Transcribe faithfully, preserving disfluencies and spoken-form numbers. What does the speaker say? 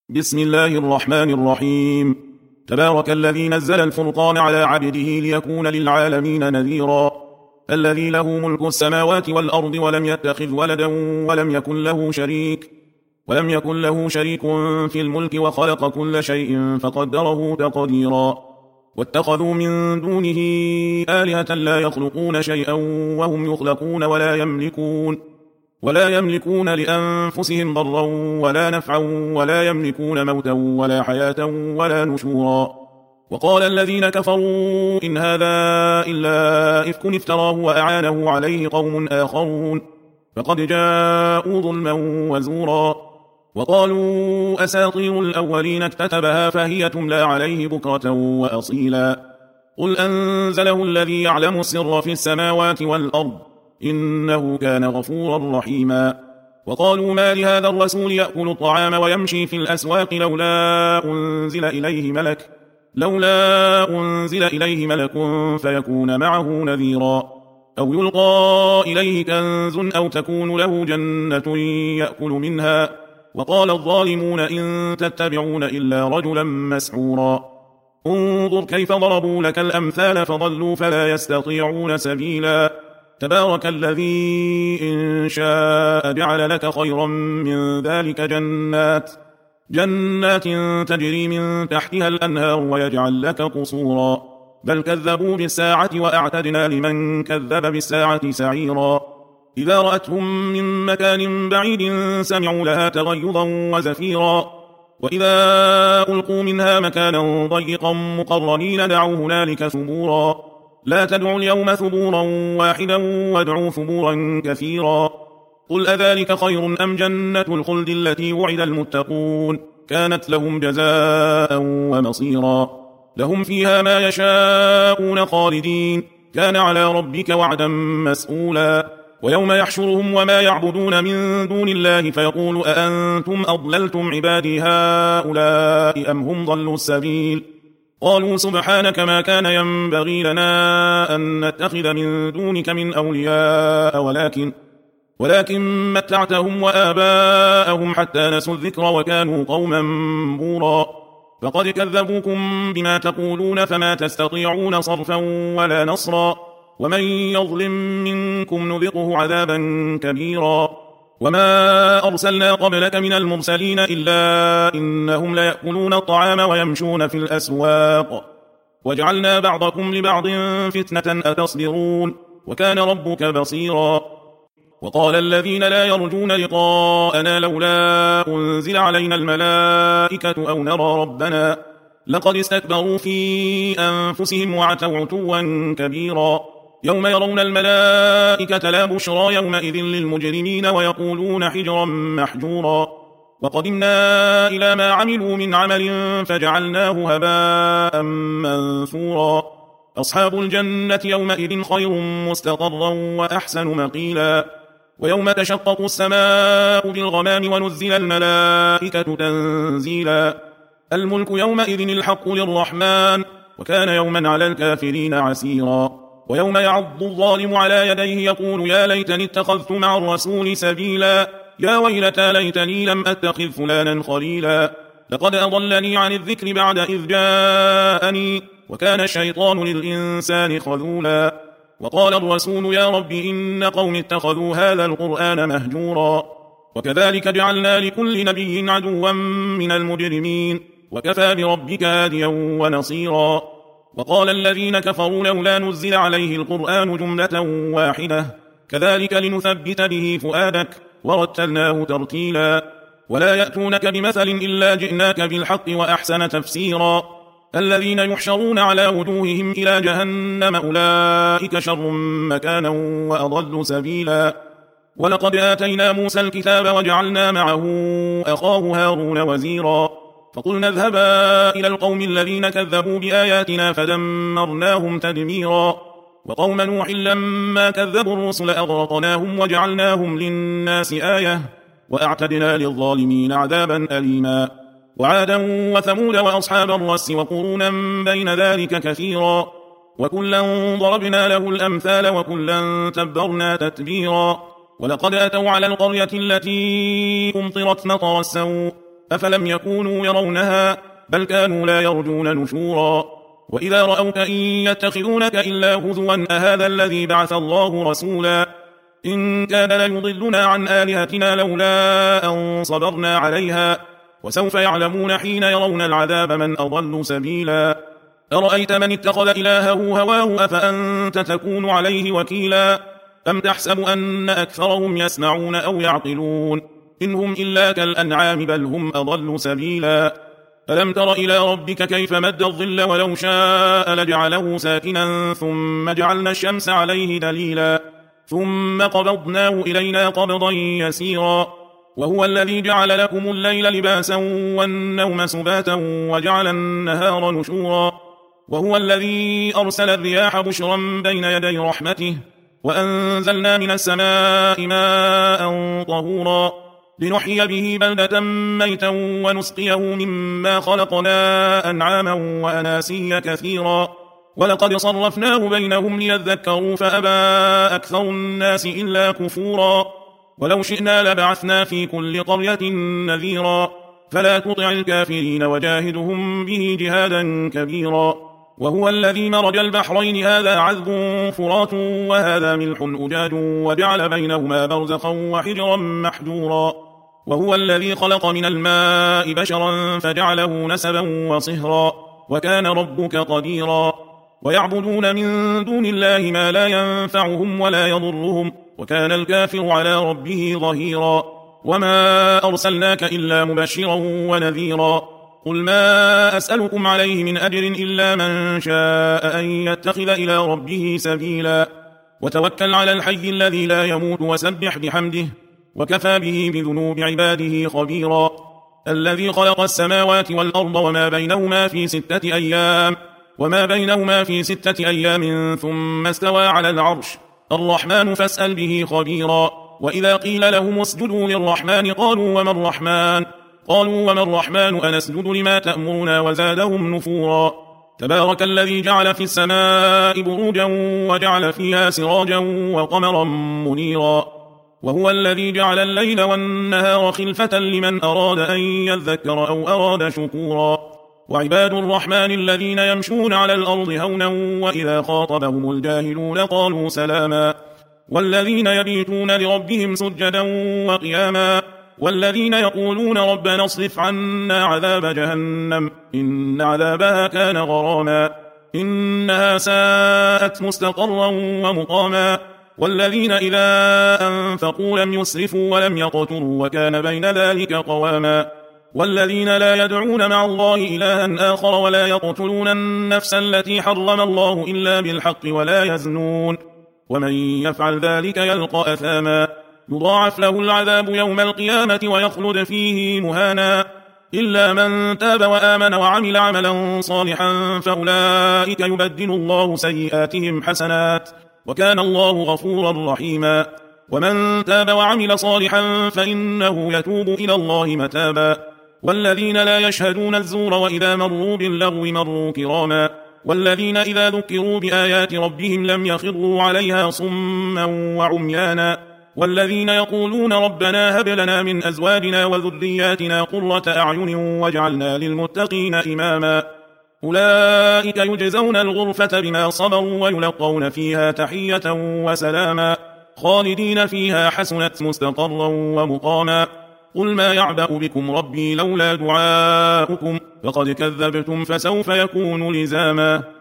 بسم الله الرحمن الرحيم. تبارك الذي نزل الفرقان على عبده ليكون للعالمين نذيرا. الذي له ملك السماوات والأرض ولم يتخذ ولدا ولم يكن له شريك ولم يكن له شريك في الملك وخلق كل شيء فقدره تقديرا. واتخذوا من دونه آلهة لا يخلقون شيئا وهم يخلقون ولا يملكون ولا يملكون لأنفسهم ضرا ولا نفعا ولا يملكون موتا ولا حياة ولا نشورا. وقال الذين كفروا إن هذا إلا إفك افتراه وأعانه عليه قوم آخرون فقد جاءوا ظلما وزورا. وقالوا أساطير الأولين اكتتبها فهي تملى عليه بكرة وأصيلا. قل أنزله الذي يعلم السر في السماوات والأرض إنه كان غفورا رحيما. وقالوا ما لهذا الرسول يأكل الطعام ويمشي في الأسواق لولا أنزل إليه ملك لولا أنزل إليه ملك فيكون معه نذيرا أو يلقى إليه كنز أو تكون له جنة يأكل منها. وقال الظالمون إن تتبعون إلا رجلا مسحورا. انظر كيف ضربوا لك الأمثال فضلوا فلا يستطيعون سبيلا. تبارك الذي إن شاء جعل لك خيرا من ذلك جنات جنات تجري من تحتها الأنهار ويجعل لك قصورا. بل كذبوا بالساعة وأعتدنا لمن كذب بالساعة سعيرا. إذا رأتهم من مكان بعيد سمعوا لها تغيظا وزفيرا. وإذا ألقوا منها مكانا ضيقا مقرنين دعوا هنالك ثبورا. لا تدعوا اليوم ثبورا واحدا وادعوا ثبورا كثيرا. قل أذلك خير أم جنة الخلد التي وعد المتقون كانت لهم جزاء ومصيرا. لهم فيها ما يشاءون خالدين كان على ربك وعدا مسئولا. ويوم يحشرهم وما يعبدون من دون الله فيقول أأنتم أضللتم عبادي هؤلاء أم هم ضلوا السبيل. قالوا سبحانك ما كان ينبغي لنا أن نتخذ من دونك من أولياء ولكن ولكن متعتهم وآباءهم حتى نسوا الذكر وكانوا قوما بورا. فقد كذبوكم بما تقولون فما تستطيعون صرفا ولا نصرا. ومن يظلم منكم نذقه عذابا كبيرا. وما أرسلنا قبلك من المرسلين إلا إنهم ليأكلون الطعام ويمشون في الأسواق وجعلنا بعضكم لبعض فتنة أتصبرون وكان ربك بصيرا. وقال الذين لا يرجون لقاءنا لولا أنزل علينا الملائكة أو نرى ربنا لقد استكبروا في أنفسهم وعتوا عتوا كبيرا. يوم يرون الملائكة لا بشرى يومئذ للمجرمين ويقولون حجرا محجورا. وقدمنا إلى ما عملوا من عمل فجعلناه هباء منثورا. أصحاب الجنة يومئذ خير مستقرا وأحسن مقيلا. ويوم تشقق السماء بالغمام ونزل الملائكة تنزيلا. الملك يومئذ الحق للرحمن وكان يوما على الكافرين عسيرا. ويوم يعض الظالم على يديه يقول يا ليتني اتخذت مع الرسول سبيلا. يا ويلتى ليتني لم أتخذ فلانا خليلا. لقد أضلني عن الذكر بعد إذ جاءني وكان الشيطان للإنسان خذولا. وقال الرسول يا رب إن قوم اتخذوا هذا القرآن مهجورا. وكذلك جعلنا لكل نبي عدوا من المجرمين وكفى بربك هاديا ونصيرا. وقال الذين كفروا لولا نزل عليه القرآن جملة واحدة كذلك لنثبت به فؤادك ورتلناه ترتيلا. ولا يأتونك بمثل إلا جئناك بالحق وأحسن تفسيرا. الذين يحشرون على وجوههم إلى جهنم أولئك شر مكانا وأضل سبيلا. ولقد آتينا موسى الكتاب وجعلنا معه أخاه هارون وزيرا. فقلنا اذهبا إلى القوم الذين كذبوا بآياتنا فدمرناهم تدميرا. وقوم نوح لما كذبوا الرسل أغرقناهم وجعلناهم للناس آية وأعتدنا للظالمين عذابا أليما. وعادا وثمود وأصحاب الرس وقرونا بين ذلك كثيرا. وكلا ضربنا له الأمثال وكلا تبرنا تتبيرا. ولقد أتوا على القرية التي أمطرت مطر السوء أفلم يكونوا يرونها بل كانوا لا يرجون نشورا وإذا رأوك إن يتخذونك إلا هزوا أهذا الذي بعث الله رسولا إن كان ليضلنا عن آلهتنا لولا أن صبرنا عليها وسوف يعلمون حين يرون العذاب من أضل سبيلا أرأيت من اتخذ إلهه هواه أفأنت تكون عليه وكيلا أم تحسب أن أكثرهم يسمعون أو يعقلون إن هم إلا كالأنعام بل هم أضل سبيلا ألم تر إلى ربك كيف مد الظل ولو شاء لجعله ساكنا ثم جعلنا الشمس عليه دليلا ثم قبضناه إلينا قبضا يسيرا وهو الذي جعل لكم الليل لباسا والنوم سباتا وجعل النهار نشورا وهو الذي أرسل الرياح بشرا بين يدي رحمته وأنزلنا من السماء ماء طهورا لنحيي به بلدة ميتا ونسقيه مما خلقنا أنعاما وأناسيا كثيرا ولقد صرفناه بينهم ليذكروا فأبى أكثر الناس إلا كفورا ولو شئنا لبعثنا في كل قرية نذيرا فلا تطع الكافرين وجاهدهم به جهادا كبيرا وهو الذي مرج البحرين هذا عذب فرات وهذا ملح أجاج وجعل بينهما برزخا وحجرا محجورا وهو الذي خلق من الماء بشرا فجعله نسبا وصهرا وكان ربك قديرا ويعبدون من دون الله ما لا ينفعهم ولا يضرهم وكان الكافر على ربه ظهيرا وما أرسلناك إلا مبشرا ونذيرا قل ما أسألكم عليه من أجر إلا من شاء أن يتخذ إلى ربه سبيلا وتوكل على الحي الذي لا يموت وسبح بحمده وكفى به بذنوب عباده خبيرا الذي خلق السماوات والأرض وما بينهما في ستة أيام وما بينهما في ستة أيام ثم استوى على العرش الرحمن فاسأل به خبيرا وإذا قيل لهم اسجدوا للرحمن قالوا وما الرحمن قالوا وما الرحمن أنسجد لما تأمرنا وزادهم نفورا تبارك الذي جعل في السماء بروجا وجعل فيها سراجا وقمرا منيرا وهو الذي جعل الليل والنهار خلفة لمن أراد أن يذكر أو أراد شكورا وعباد الرحمن الذين يمشون على الأرض هونا وإذا خاطبهم الجاهلون قالوا سلاما والذين يبيتون لربهم سجدا وقياما والذين يقولون ربنا اصرف عنا عذاب جهنم إن عذابها كان غراما إنها ساءت مستقرا ومقاما والذين إذا أنفقوا لم يسرفوا ولم يقتروا وكان بين ذلك قواما والذين لا يدعون مع الله إلها آخر ولا يقتلون النفس التي حرم الله إلا بالحق ولا يزنون ومن يفعل ذلك يلقى أثاما يضاعف له العذاب يوم القيامة ويخلد فيه مهانا إلا من تاب وآمن وعمل عملا صالحا فأولئك يبدل الله سيئاتهم حسنات وكان الله غفورا رحيما ومن تاب وعمل صالحا فإنه يتوب إلى الله متابا والذين لا يشهدون الزور وإذا مروا باللغو مروا كراما والذين إذا ذكروا بآيات ربهم لم يخروا عليها صما وعميانا والذين يقولون ربنا هب لنا من أزواجنا وذرياتنا قرة أعين واجعلنا للمتقين إماما أولئك يجزون الغرفة بما صبروا ويلقون فيها تحية وسلاما خالدين فيها حسنت مستقرا ومقاما قل ما يعبأ بكم ربي لولا دعاؤكم فقد كذبتم فسوف يكون لزاما